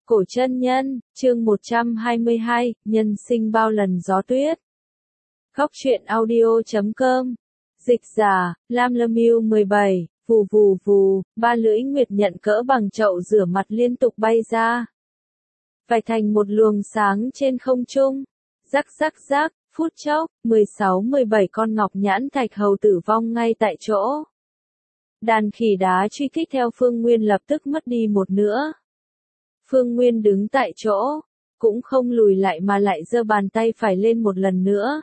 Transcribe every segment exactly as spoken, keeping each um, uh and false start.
Cổ chân nhân, chương một trăm hai mươi hai, nhân sinh bao lần gió tuyết. Góc truyện audio chấm com. Dịch giả, Lam Lâm Yêu mười bảy, vù vù vù, ba lưỡi nguyệt nhận cỡ bằng chậu rửa mặt liên tục bay ra. Vạch thành một luồng sáng trên không trung. Rắc rắc rắc, phút chốc, mười sáu mười bảy con ngọc nhãn thạch hầu tử vong ngay tại chỗ. Đàn khỉ đá truy kích theo Phương Nguyên lập tức mất đi một nửa. Phương Nguyên đứng tại chỗ, cũng không lùi lại mà lại giơ bàn tay phải lên một lần nữa.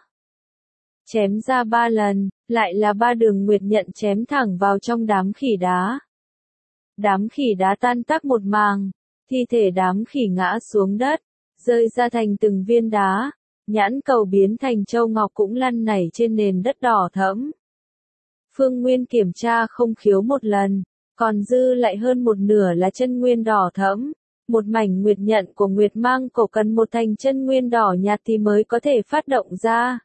Chém ra ba lần, lại là ba đường nguyệt nhận chém thẳng vào trong đám khỉ đá. Đám khỉ đá tan tác một màng, thi thể đám khỉ ngã xuống đất, rơi ra thành từng viên đá, nhãn cầu biến thành châu ngọc cũng lăn nảy trên nền đất đỏ thẫm. Phương Nguyên kiểm tra không khiếu một lần, còn dư lại hơn một nửa là chân nguyên đỏ thẫm. Một mảnh nguyệt nhận của nguyệt mang cổ cần một thành chân nguyên đỏ nhạt thì mới có thể phát động ra.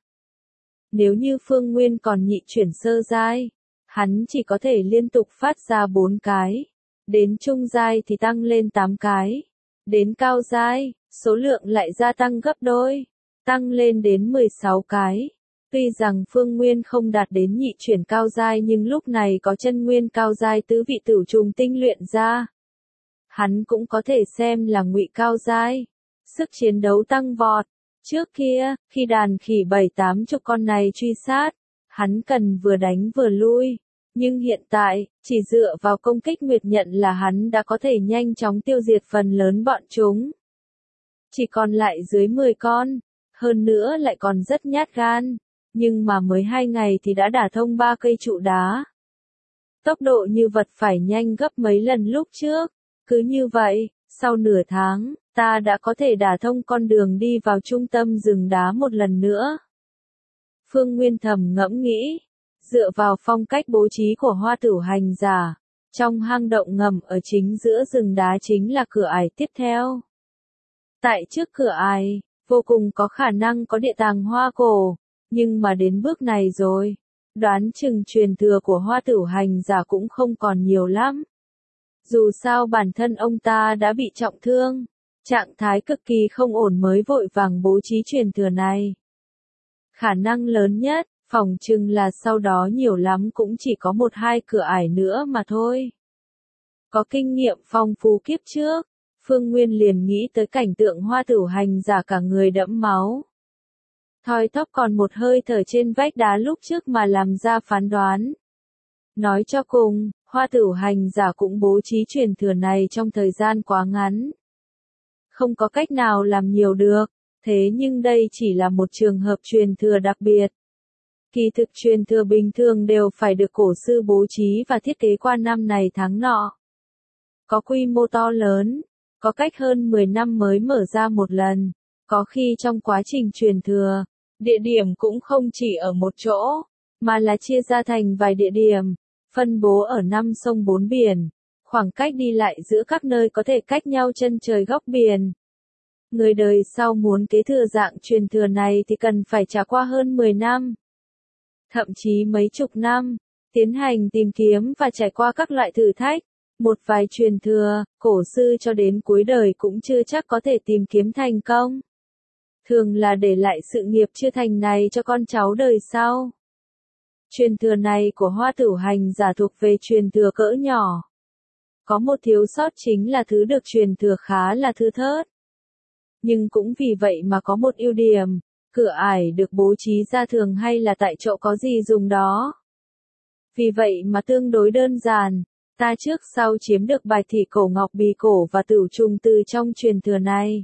Nếu như Phương Nguyên còn nhị chuyển sơ giai, hắn chỉ có thể liên tục phát ra bốn cái. Đến trung giai thì tăng lên tám cái. Đến cao giai, số lượng lại gia tăng gấp đôi, tăng lên đến mười sáu cái. Tuy rằng Phương Nguyên không đạt đến nhị chuyển cao giai nhưng lúc này có chân nguyên cao giai tứ vị tử trùng tinh luyện ra. Hắn cũng có thể xem là ngụy cao giai. Sức chiến đấu tăng vọt. Trước kia, khi đàn khỉ bảy tám chục con này truy sát, hắn cần vừa đánh vừa lui. Nhưng hiện tại, chỉ dựa vào công kích nguyệt nhận là hắn đã có thể nhanh chóng tiêu diệt phần lớn bọn chúng. Chỉ còn lại dưới mười con, hơn nữa lại còn rất nhát gan, nhưng mà mới hai ngày thì đã đả thông ba cây trụ đá. Tốc độ như vật phải nhanh gấp mấy lần lúc trước. Cứ như vậy, sau nửa tháng, ta đã có thể đả thông con đường đi vào trung tâm rừng đá một lần nữa. Phương Nguyên thầm ngẫm nghĩ, dựa vào phong cách bố trí của Hoa Tử hành giả, trong hang động ngầm ở chính giữa rừng đá chính là cửa ải tiếp theo. Tại trước cửa ải, vô cùng có khả năng có địa tàng hoa cổ, nhưng mà đến bước này rồi, đoán chừng truyền thừa của Hoa Tử hành giả cũng không còn nhiều lắm. Dù sao bản thân ông ta đã bị trọng thương, trạng thái cực kỳ không ổn mới vội vàng bố trí truyền thừa này. Khả năng lớn nhất, phỏng chừng là sau đó nhiều lắm cũng chỉ có một hai cửa ải nữa mà thôi. Có kinh nghiệm phong phú kiếp trước, Phương Nguyên liền nghĩ tới cảnh tượng Hoa Tử hành giả cả người đẫm máu. Thoi thóp còn một hơi thở trên vách đá lúc trước mà làm ra phán đoán. Nói cho cùng, Hoa Tử hành giả cũng bố trí truyền thừa này trong thời gian quá ngắn. Không có cách nào làm nhiều được, thế nhưng đây chỉ là một trường hợp truyền thừa đặc biệt. Kỳ thực truyền thừa bình thường đều phải được cổ sư bố trí và thiết kế qua năm này tháng nọ. Có quy mô to lớn, có cách hơn mười năm mới mở ra một lần, có khi trong quá trình truyền thừa, địa điểm cũng không chỉ ở một chỗ, mà là chia ra thành vài địa điểm. Phân bố ở năm sông bốn biển, khoảng cách đi lại giữa các nơi có thể cách nhau chân trời góc biển. Người đời sau muốn kế thừa dạng truyền thừa này thì cần phải trải qua hơn mười năm, thậm chí mấy chục năm, tiến hành tìm kiếm và trải qua các loại thử thách. Một vài truyền thừa, cổ sư cho đến cuối đời cũng chưa chắc có thể tìm kiếm thành công. Thường là để lại sự nghiệp chưa thành này cho con cháu đời sau. Truyền thừa này của Hoa Tử hành giả thuộc về truyền thừa cỡ nhỏ. Có một thiếu sót chính là thứ được truyền thừa khá là thưa thớt. Nhưng cũng vì vậy mà có một ưu điểm, cửa ải được bố trí ra thường hay là tại chỗ có gì dùng đó. Vì vậy mà tương đối đơn giản, ta trước sau chiếm được bài thị cổ ngọc bì cổ và tử trùng từ trong truyền thừa này.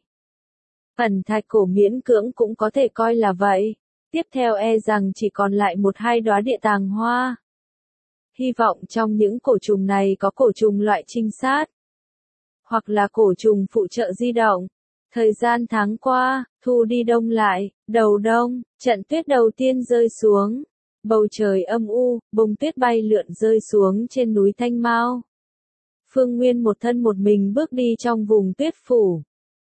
Ẩn thạch cổ miễn cưỡng cũng có thể coi là vậy. Tiếp theo e rằng chỉ còn lại một hai đóa địa tàng hoa. Hy vọng trong những cổ trùng này có cổ trùng loại trinh sát, hoặc là cổ trùng phụ trợ di động. Thời gian tháng qua, thu đi đông lại, đầu đông, trận tuyết đầu tiên rơi xuống. Bầu trời âm u, bông tuyết bay lượn rơi xuống trên núi Thanh Mao. Phương Nguyên một thân một mình bước đi trong vùng tuyết phủ.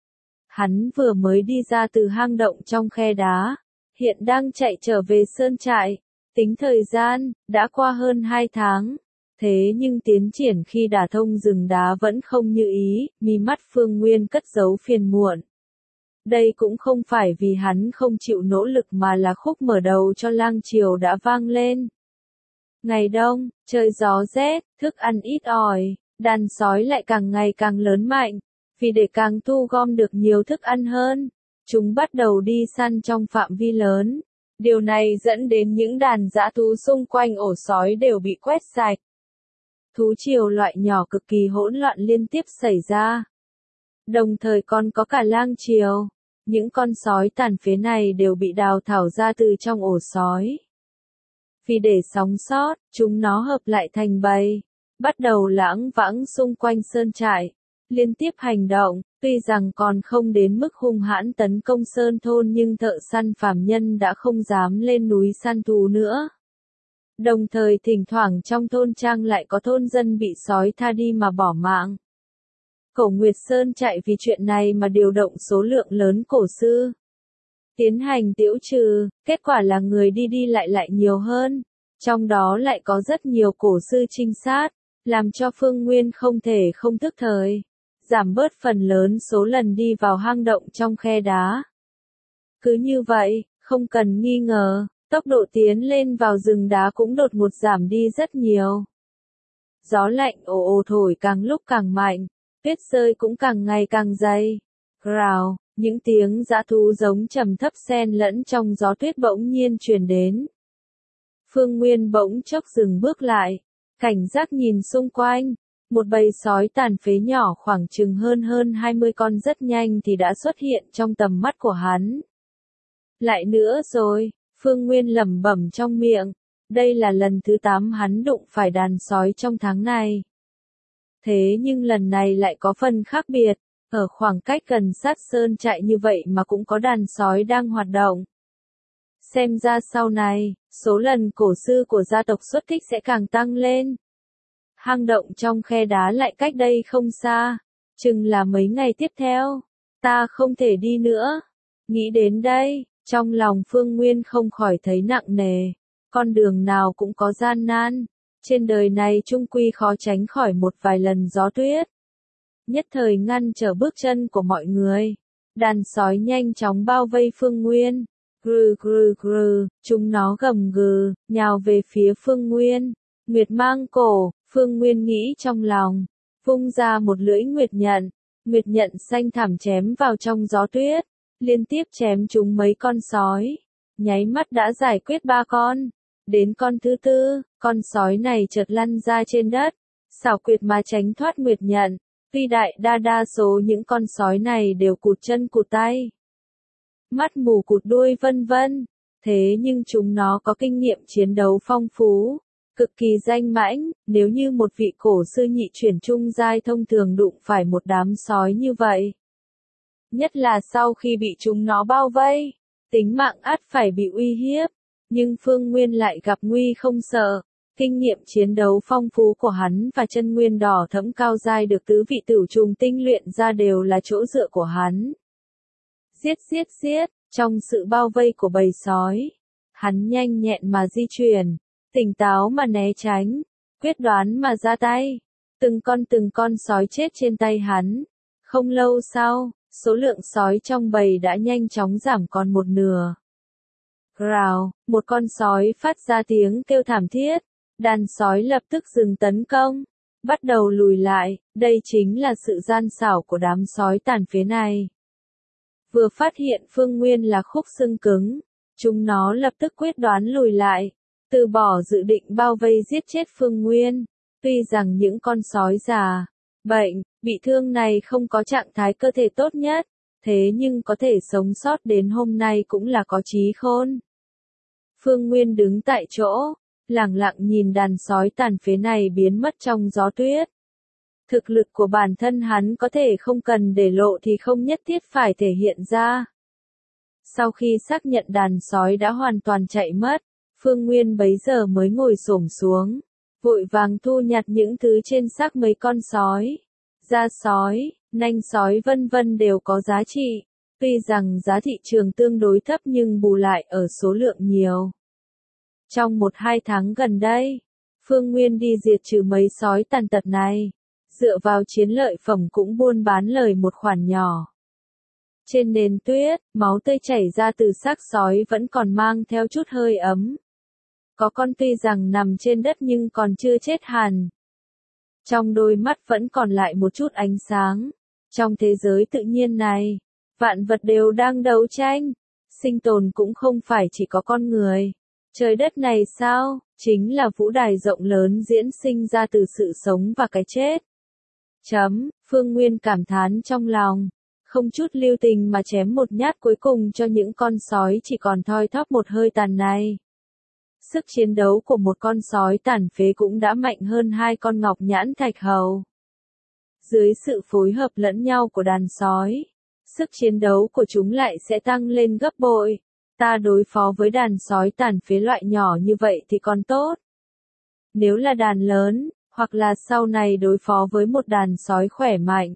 Hắn vừa mới đi ra từ hang động trong khe đá. Hiện đang chạy trở về sơn trại, tính thời gian, đã qua hơn hai tháng. Thế nhưng tiến triển khi đả thông rừng đá vẫn không như ý, mi mắt Phương Nguyên cất giấu phiền muộn. Đây cũng không phải vì hắn không chịu nỗ lực mà là khúc mở đầu cho lang chiều đã vang lên. Ngày đông, trời gió rét, thức ăn ít ỏi, đàn sói lại càng ngày càng lớn mạnh. Vì để càng thu gom được nhiều thức ăn hơn, chúng bắt đầu đi săn trong phạm vi lớn. Điều này dẫn đến những đàn dã thú xung quanh ổ sói đều bị quét sạch. Thú triều loại nhỏ cực kỳ hỗn loạn liên tiếp xảy ra. Đồng thời còn có cả lang triều. Những con sói tàn phế này đều bị đào thải ra từ trong ổ sói. Vì để sống sót, chúng nó hợp lại thành bầy, bắt đầu lãng vãng xung quanh sơn trại, liên tiếp hành động. Tuy rằng còn không đến mức hung hãn tấn công sơn thôn nhưng thợ săn phàm nhân đã không dám lên núi săn thú nữa. Đồng thời thỉnh thoảng trong thôn trang lại có thôn dân bị sói tha đi mà bỏ mạng. Cổ Nguyệt Sơn chạy vì chuyện này mà điều động số lượng lớn cổ sư. Tiến hành tiễu trừ, kết quả là người đi đi lại lại nhiều hơn. Trong đó lại có rất nhiều cổ sư trinh sát, làm cho Phương Nguyên không thể không thức thời. Giảm bớt phần lớn số lần đi vào hang động trong khe đá. Cứ như vậy, không cần nghi ngờ, tốc độ tiến lên vào rừng đá cũng đột ngột giảm đi rất nhiều. Gió lạnh ồ ồ thổi càng lúc càng mạnh, tuyết rơi cũng càng ngày càng dày. Rào, những tiếng dã thú giống trầm thấp xen lẫn trong gió tuyết bỗng nhiên truyền đến. Phương Nguyên bỗng chốc dừng bước lại, cảnh giác nhìn xung quanh. Một bầy sói tàn phế nhỏ khoảng chừng hơn hơn hai mươi con rất nhanh thì đã xuất hiện trong tầm mắt của hắn. Lại nữa rồi, Phương Nguyên lẩm bẩm trong miệng, đây là lần thứ tám hắn đụng phải đàn sói trong tháng này. Thế nhưng lần này lại có phần khác biệt, ở khoảng cách gần sát sơn trại như vậy mà cũng có đàn sói đang hoạt động. Xem ra sau này, số lần cổ sư của gia tộc xuất kích sẽ càng tăng lên. Hang động trong khe đá lại cách đây không xa, chừng là mấy ngày tiếp theo, ta không thể đi nữa. Nghĩ đến đây, trong lòng Phương Nguyên không khỏi thấy nặng nề, con đường nào cũng có gian nan, trên đời này chung quy khó tránh khỏi một vài lần gió tuyết. Nhất thời ngăn trở bước chân của mọi người, đàn sói nhanh chóng bao vây Phương Nguyên, gừ gừ gừ, chúng nó gầm gừ, nhào về phía Phương Nguyên. Nguyệt mang cổ, Phương Nguyên nghĩ trong lòng, vung ra một lưỡi nguyệt nhận, nguyệt nhận xanh thẳm chém vào trong gió tuyết, liên tiếp chém trúng mấy con sói, nháy mắt đã giải quyết ba con. Đến con thứ tư, con sói này chợt lăn ra trên đất, xảo quyệt mà tránh thoát nguyệt nhận, tuy đại đa đa số những con sói này đều cụt chân cụt tay, mắt mù cụt đuôi vân vân, thế nhưng chúng nó có kinh nghiệm chiến đấu phong phú. Cực kỳ danh mãnh, nếu như một vị cổ sư nhị chuyển trung giai thông thường đụng phải một đám sói như vậy. Nhất là sau khi bị chúng nó bao vây, tính mạng ắt phải bị uy hiếp, nhưng Phương Nguyên lại gặp nguy không sợ. Kinh nghiệm chiến đấu phong phú của hắn và chân nguyên đỏ thẫm cao giai được tứ vị tử trùng tinh luyện ra đều là chỗ dựa của hắn. Giết giết giết, trong sự bao vây của bầy sói, hắn nhanh nhẹn mà di chuyển. Tỉnh táo mà né tránh, quyết đoán mà ra tay, từng con từng con sói chết trên tay hắn. Không lâu sau, số lượng sói trong bầy đã nhanh chóng giảm còn một nửa. Rào, một con sói phát ra tiếng kêu thảm thiết, đàn sói lập tức dừng tấn công, bắt đầu lùi lại, đây chính là sự gian xảo của đám sói tàn phế này. Vừa phát hiện Phương Nguyên là khúc xương cứng, chúng nó lập tức quyết đoán lùi lại. Từ bỏ dự định bao vây giết chết Phương Nguyên, tuy rằng những con sói già, bệnh, bị thương này không có trạng thái cơ thể tốt nhất, thế nhưng có thể sống sót đến hôm nay cũng là có trí khôn. Phương Nguyên đứng tại chỗ, lẳng lặng nhìn đàn sói tàn phế này biến mất trong gió tuyết. Thực lực của bản thân hắn có thể không cần để lộ thì không nhất thiết phải thể hiện ra. Sau khi xác nhận đàn sói đã hoàn toàn chạy mất, Phương Nguyên bấy giờ mới ngồi xổm xuống, vội vàng thu nhặt những thứ trên xác mấy con sói, da sói, nanh sói vân vân đều có giá trị, tuy rằng giá thị trường tương đối thấp nhưng bù lại ở số lượng nhiều. Trong một hai tháng gần đây, Phương Nguyên đi diệt trừ mấy sói tàn tật này. Dựa vào chiến lợi phẩm cũng buôn bán lời một khoản nhỏ. Trên nền tuyết, máu tươi chảy ra từ xác sói vẫn còn mang theo chút hơi ấm. Có con tuy rằng nằm trên đất nhưng còn chưa chết hẳn. Trong đôi mắt vẫn còn lại một chút ánh sáng. Trong thế giới tự nhiên này, vạn vật đều đang đấu tranh. Sinh tồn cũng không phải chỉ có con người. Trời đất này sao, chính là vũ đài rộng lớn diễn sinh ra từ sự sống và cái chết. Chấm, Phương Nguyên cảm thán trong lòng. Không chút lưu tình mà chém một nhát cuối cùng cho những con sói chỉ còn thoi thóp một hơi tàn này. Sức chiến đấu của một con sói tàn phế cũng đã mạnh hơn hai con ngọc nhãn thạch hầu. Dưới sự phối hợp lẫn nhau của đàn sói, sức chiến đấu của chúng lại sẽ tăng lên gấp bội. Ta đối phó với đàn sói tàn phế loại nhỏ như vậy thì còn tốt. Nếu là đàn lớn, hoặc là sau này đối phó với một đàn sói khỏe mạnh,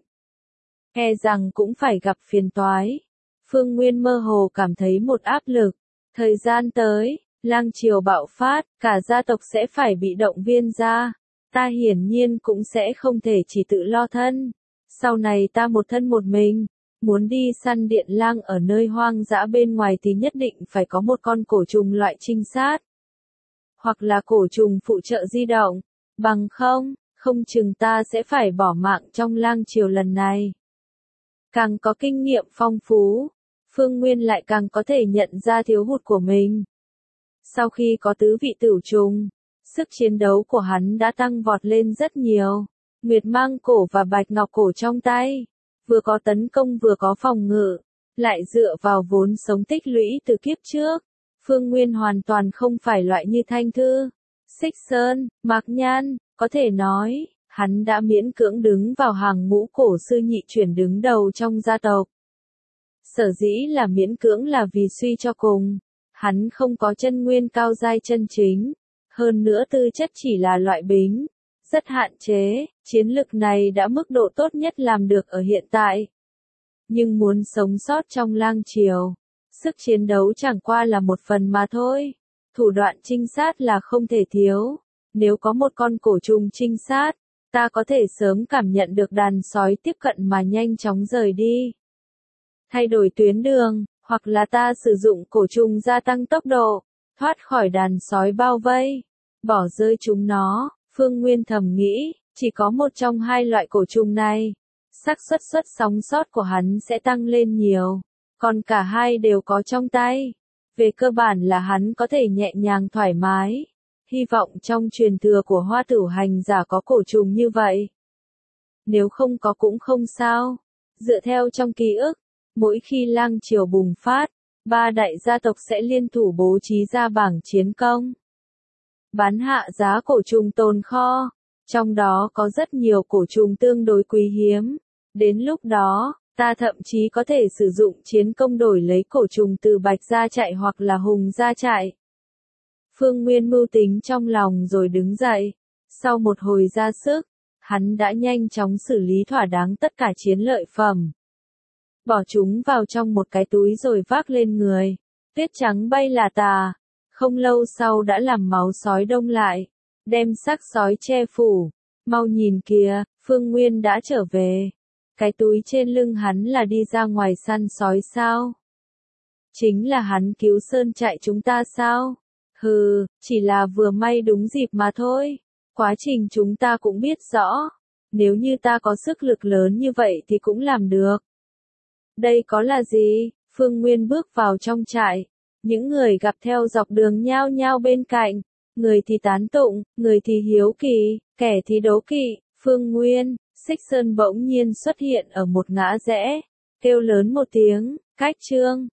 e rằng cũng phải gặp phiền toái. Phương Nguyên mơ hồ cảm thấy một áp lực. Thời gian tới, lang triều bạo phát, cả gia tộc sẽ phải bị động viên ra. Ta hiển nhiên cũng sẽ không thể chỉ tự lo thân. Sau này ta một thân một mình, muốn đi săn điện lang ở nơi hoang dã bên ngoài thì nhất định phải có một con cổ trùng loại trinh sát. Hoặc là cổ trùng phụ trợ di động, bằng không, không chừng ta sẽ phải bỏ mạng trong lang triều lần này. Càng có kinh nghiệm phong phú, Phương Nguyên lại càng có thể nhận ra thiếu hụt của mình. Sau khi có tứ vị tửu trùng, sức chiến đấu của hắn đã tăng vọt lên rất nhiều. Nguyệt mang cổ và bạch ngọc cổ trong tay, vừa có tấn công vừa có phòng ngự, lại dựa vào vốn sống tích lũy từ kiếp trước. Phương Nguyên hoàn toàn không phải loại như Thanh Thư, Xích Sơn, Mạc Nhan, có thể nói, hắn đã miễn cưỡng đứng vào hàng ngũ cổ sư nhị chuyển đứng đầu trong gia tộc. Sở dĩ là miễn cưỡng là vì suy cho cùng, hắn không có chân nguyên cao giai chân chính, hơn nữa tư chất chỉ là loại bính, rất hạn chế, chiến lực này đã mức độ tốt nhất làm được ở hiện tại. Nhưng muốn sống sót trong lang triều, sức chiến đấu chẳng qua là một phần mà thôi, thủ đoạn trinh sát là không thể thiếu. Nếu có một con cổ trùng trinh sát, ta có thể sớm cảm nhận được đàn sói tiếp cận mà nhanh chóng rời đi. Thay đổi tuyến đường, hoặc là ta sử dụng cổ trùng gia tăng tốc độ, thoát khỏi đàn sói bao vây, bỏ rơi chúng nó. Phương Nguyên thầm nghĩ, chỉ có một trong hai loại cổ trùng này, xác suất suất sống sót của hắn sẽ tăng lên nhiều, còn cả hai đều có trong tay. Về cơ bản là hắn có thể nhẹ nhàng thoải mái. Hy vọng trong truyền thừa của Hoa Tử hành giả có cổ trùng như vậy. Nếu không có cũng không sao. Dựa theo trong ký ức, mỗi khi lang triều bùng phát, ba đại gia tộc sẽ liên thủ bố trí ra bảng chiến công. Bán hạ giá cổ trùng tồn kho, trong đó có rất nhiều cổ trùng tương đối quý hiếm. Đến lúc đó, ta thậm chí có thể sử dụng chiến công đổi lấy cổ trùng từ Bạch gia trại hoặc là Hùng gia trại. Phương Nguyên mưu tính trong lòng rồi đứng dậy. Sau một hồi ra sức, hắn đã nhanh chóng xử lý thỏa đáng tất cả chiến lợi phẩm. Bỏ chúng vào trong một cái túi rồi vác lên người. Tuyết trắng bay là tà. Không lâu sau đã làm máu sói đông lại. Đem xác sói che phủ. Mau nhìn kìa, Phương Nguyên đã trở về. Cái túi trên lưng hắn là đi ra ngoài săn sói sao? Chính là hắn cứu sơn trại chúng ta sao? Hừ, chỉ là vừa may đúng dịp mà thôi. Quá trình chúng ta cũng biết rõ. Nếu như ta có sức lực lớn như vậy thì cũng làm được. Đây có là gì? Phương Nguyên bước vào trong trại. Những người gặp theo dọc đường nhao nhao bên cạnh. Người thì tán tụng, người thì hiếu kỳ, kẻ thì đố kỵ. Phương Nguyên, Xích Sơn bỗng nhiên xuất hiện ở một ngã rẽ. Kêu lớn một tiếng, cách trương.